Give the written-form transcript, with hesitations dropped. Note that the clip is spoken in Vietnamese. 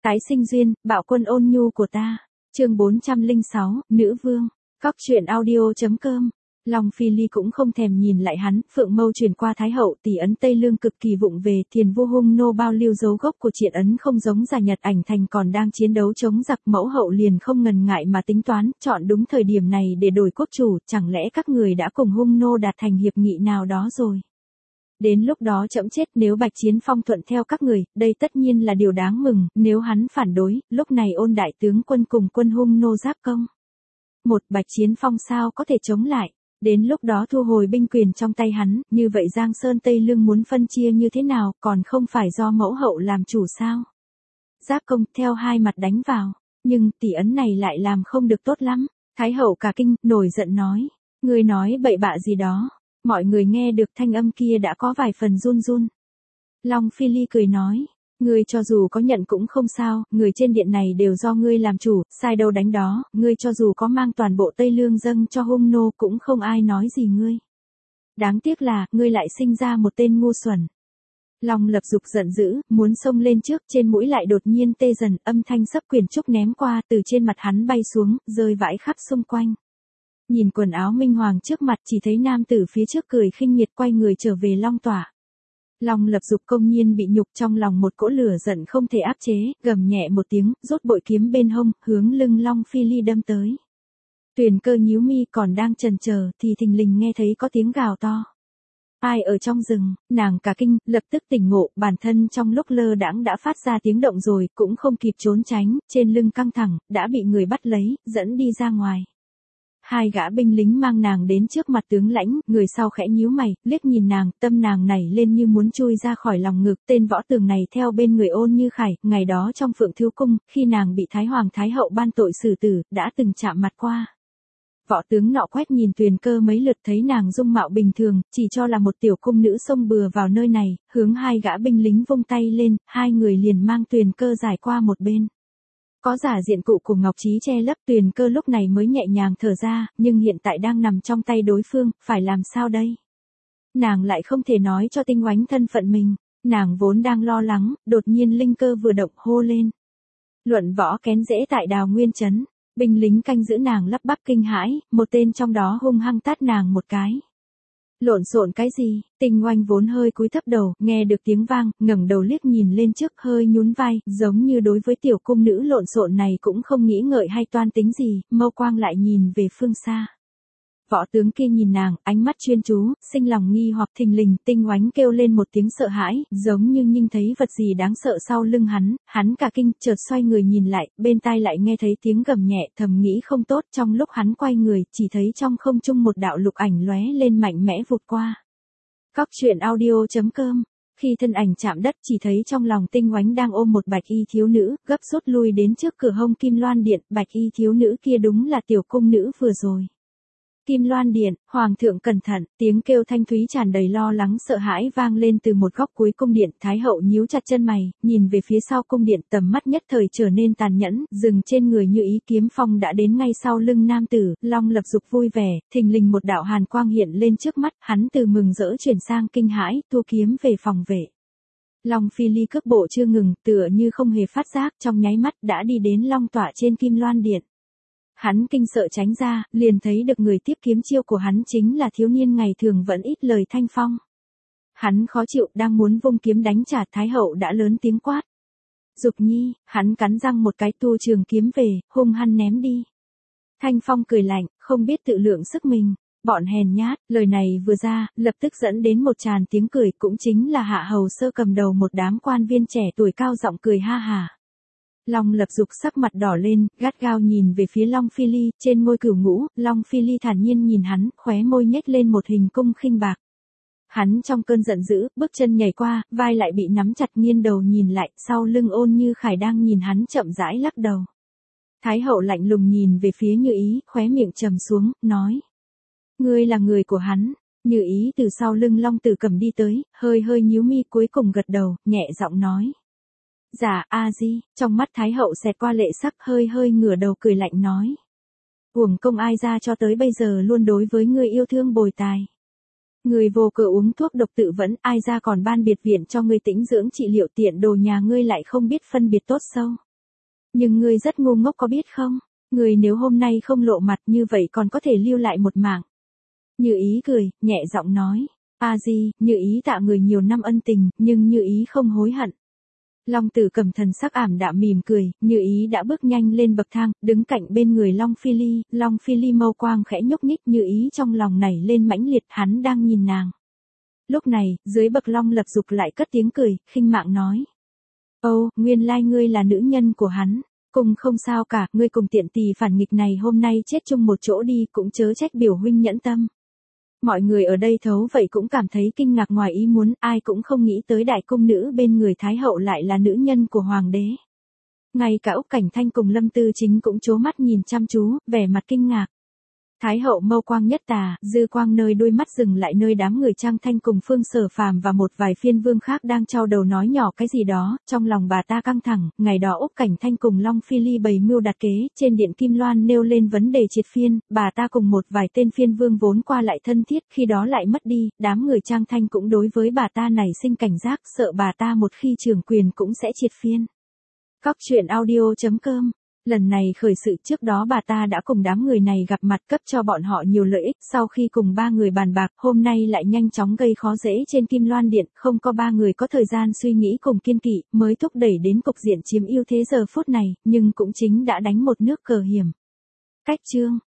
Tái sinh duyên, bạo quân ôn nhu của ta. Chương 406, Nữ vương. Cóc truyện audio.com. Long Phi Ly cũng không thèm nhìn lại hắn, phượng mâu truyền qua thái hậu, tỷ ấn Tây Lương cực kỳ vụng về, Thiền Vu Hung nô bao lưu dấu gốc của triện ấn không giống Giả Nhật Ảnh Thành còn đang chiến đấu chống giặc, mẫu hậu liền không ngần ngại mà tính toán, chọn đúng thời điểm này để đổi cốt chủ, chẳng lẽ các người đã cùng Hung nô đạt thành hiệp nghị nào đó rồi? Đến lúc đó chậm chết, nếu Bạch Chiến Phong thuận theo các người, đây tất nhiên là điều đáng mừng, nếu hắn phản đối, lúc này Ôn đại tướng quân cùng quân Hung nô giáp công. Một Bạch Chiến Phong sao có thể chống lại? Đến lúc đó thu hồi binh quyền trong tay hắn, như vậy Giang Sơn Tây Lương muốn phân chia như thế nào, còn không phải do mẫu hậu làm chủ sao? Giáp công theo hai mặt đánh vào, nhưng tỷ ấn này lại làm không được tốt lắm. Thái hậu cả kinh, nổi giận nói, ngươi nói bậy bạ gì đó. Mọi người nghe được thanh âm kia đã có vài phần run run. Long Phi Ly cười nói, ngươi cho dù có nhận cũng không sao, người trên điện này đều do ngươi làm chủ, sai đâu đánh đó, ngươi cho dù có mang toàn bộ Tây Lương dâng cho Hung nô cũng không ai nói gì ngươi. Đáng tiếc là, ngươi lại sinh ra một tên ngu xuẩn. Long Lập Dục giận dữ, muốn xông lên trước, trên mũi lại đột nhiên tê dần, âm thanh sấp quyền trúc ném qua, từ trên mặt hắn bay xuống, rơi vãi khắp xung quanh. Nhìn quần áo minh hoàng trước mặt, chỉ thấy nam tử phía trước cười khinh miệt quay người trở về Long tỏa. Long Lập Dục công nhiên bị nhục, trong lòng một cỗ lửa giận không thể áp chế, gầm nhẹ một tiếng, rút bội kiếm bên hông, hướng lưng Long Phi Ly đâm tới. Tuyền Cơ nhíu mi còn đang chần chờ, thì thình lình nghe thấy có tiếng gào to. Ai ở trong rừng? Nàng cả kinh, lập tức tỉnh ngộ, bản thân trong lúc lơ đãng đã phát ra tiếng động rồi, cũng không kịp trốn tránh, trên lưng căng thẳng, đã bị người bắt lấy, dẫn đi ra ngoài. Hai gã binh lính mang nàng đến trước mặt tướng lãnh, người sau khẽ nhíu mày, liếc nhìn nàng, tâm nàng nảy lên như muốn chui ra khỏi lòng ngực, tên võ tường này theo bên người Ôn Như Khải, ngày đó trong Phượng Thiếu Cung, khi nàng bị Thái Hoàng Thái Hậu ban tội xử tử, đã từng chạm mặt qua. Võ tướng nọ quét nhìn Tuyền Cơ mấy lượt thấy nàng dung mạo bình thường, chỉ cho là một tiểu cung nữ xông bừa vào nơi này, hướng hai gã binh lính vung tay lên, hai người liền mang Tuyền Cơ giải qua một bên. Có giả diện cụ của Ngọc Trí che lấp, Tuyền Cơ lúc này mới nhẹ nhàng thở ra, nhưng hiện tại đang nằm trong tay đối phương, phải làm sao đây? Nàng lại không thể nói cho Tinh Oánh thân phận mình, nàng vốn đang lo lắng, đột nhiên linh cơ vừa động hô lên. Luận võ kén dễ tại Đào Nguyên Trấn, binh lính canh giữ nàng lắp bắp kinh hãi, một tên trong đó hung hăng tát nàng một cái. Lộn xộn cái gì? Tinh Oanh vốn hơi cúi thấp đầu, nghe được tiếng vang, ngẩng đầu liếc nhìn lên trước, hơi nhún vai, giống như đối với tiểu cung nữ lộn xộn này cũng không nghĩ ngợi hay toan tính gì, mâu quang lại nhìn về phương xa. Võ tướng kia nhìn nàng, ánh mắt chuyên chú, sinh lòng nghi hoặc, thình lình, Tinh Oánh kêu lên một tiếng sợ hãi, giống như nhìn thấy vật gì đáng sợ sau lưng hắn cả kinh, chợt xoay người nhìn lại, bên tai lại nghe thấy tiếng gầm nhẹ, thầm nghĩ không tốt, trong lúc hắn quay người, chỉ thấy trong không trung một đạo lục ảnh lóe lên mạnh mẽ vụt qua. Cóc truyện audio.com. Khi thân ảnh chạm đất, chỉ thấy trong lòng Tinh Oánh đang ôm một bạch y thiếu nữ, gấp rút lui đến trước cửa hông Kim Loan Điện, bạch y thiếu nữ kia đúng là tiểu cung nữ vừa rồi. Kim Loan Điện, Hoàng thượng cẩn thận, tiếng kêu thanh thúy tràn đầy lo lắng sợ hãi vang lên từ một góc cuối cung điện, Thái hậu nhíu chặt chân mày, nhìn về phía sau cung điện, tầm mắt nhất thời trở nên tàn nhẫn, dừng trên người như ý, kiếm phong đã đến ngay sau lưng nam tử, Long Lập Dục vui vẻ, thình lình một đạo hàn quang hiện lên trước mắt, hắn từ mừng rỡ chuyển sang kinh hãi, thu kiếm về phòng vệ. Long Phi Ly cước bộ chưa ngừng, tựa như không hề phát giác, trong nháy mắt đã đi đến Long tọa trên Kim Loan Điện. Hắn kinh sợ tránh ra, liền thấy được người tiếp kiếm chiêu của hắn chính là thiếu niên ngày thường vẫn ít lời Thanh Phong. Hắn khó chịu, đang muốn vung kiếm đánh trả, Thái hậu đã lớn tiếng quát. Dục Nhi, hắn cắn răng một cái tu trường kiếm về, hung hăng ném đi. Thanh Phong cười lạnh, không biết tự lượng sức mình, bọn hèn nhát, lời này vừa ra, lập tức dẫn đến một tràn tiếng cười, cũng chính là Hạ Hầu Sơ cầm đầu một đám quan viên trẻ tuổi cao giọng cười ha hả. Long Lập Dục sắc mặt đỏ lên, gắt gao nhìn về phía Long Phi Ly, trên ngôi cửu ngũ, Long Phi Ly thản nhiên nhìn hắn, khóe môi nhếch lên một hình cung khinh bạc. Hắn trong cơn giận dữ, bước chân nhảy qua, vai lại bị nắm chặt, nghiêng đầu nhìn lại, sau lưng Ôn Như Khải đang nhìn hắn chậm rãi lắc đầu. Thái hậu lạnh lùng nhìn về phía Như Ý, khóe miệng trầm xuống, nói. Ngươi là người của hắn. Như Ý từ sau lưng Long Tử Cầm đi tới, hơi nhíu mi cuối cùng gật đầu, nhẹ giọng nói. Dạ, a di, trong mắt Thái hậu xẹt qua lệ sắc, hơi ngửa đầu cười lạnh nói. Uổng công ai ra cho tới bây giờ luôn đối với ngươi yêu thương bồi tài. Người vô cớ uống thuốc độc tự vẫn, ai ra còn ban biệt viện cho ngươi tĩnh dưỡng trị liệu, tiện đồ nhà ngươi lại không biết phân biệt tốt sâu. Nhưng ngươi rất ngu ngốc có biết không? Ngươi nếu hôm nay không lộ mặt như vậy còn có thể lưu lại một mạng. Như Ý cười, nhẹ giọng nói. A Di, Như Ý tạ người nhiều năm ân tình, nhưng Như Ý không hối hận. Long Tử Cầm thần sắc ảm đạm mỉm cười, Như Ý đã bước nhanh lên bậc thang, đứng cạnh bên người Long Phi Ly mâu quang khẽ nhúc nhích, Như Ý trong lòng nảy lên mãnh liệt, hắn đang nhìn nàng. Lúc này, dưới bậc Long Lập Dục lại cất tiếng cười, khinh mạn nói. Ồ, nguyên lai ngươi là nữ nhân của hắn. Cùng không sao cả, ngươi cùng tiện tỳ phản nghịch này hôm nay chết chung một chỗ đi, cũng chớ trách biểu huynh nhẫn tâm. Mọi người ở đây thấu vậy cũng cảm thấy kinh ngạc ngoài ý muốn, ai cũng không nghĩ tới đại cung nữ bên người Thái hậu lại là nữ nhân của hoàng đế. Ngay cả Úc Cảnh Thanh cùng Lâm Tư Chính cũng trố mắt nhìn chăm chú, vẻ mặt kinh ngạc. Thái hậu mâu quang nhất tà, dư quang nơi đôi mắt dừng lại nơi đám người Trang Thanh cùng Phương Sở Phàm và một vài phiên vương khác đang trao đầu nói nhỏ cái gì đó, trong lòng bà ta căng thẳng, ngày đó Úc Cảnh Thanh cùng Long Phi Ly bày mưu đặt kế, trên điện Kim Loan nêu lên vấn đề triệt phiên, bà ta cùng một vài tên phiên vương vốn qua lại thân thiết, khi đó lại mất đi, đám người Trang Thanh cũng đối với bà ta nảy sinh cảnh giác, sợ bà ta một khi trưởng quyền cũng sẽ triệt phiên. Các chuyện audio.com. Lần này khởi sự trước đó bà ta đã cùng đám người này gặp mặt cấp cho bọn họ nhiều lợi ích, sau khi cùng ba người bàn bạc, hôm nay lại nhanh chóng gây khó dễ trên Kim Loan Điện, không có ba người có thời gian suy nghĩ cùng kiên kỵ, mới thúc đẩy đến cục diện chiếm ưu thế giờ phút này, nhưng cũng chính đã đánh một nước cờ hiểm. Cách chương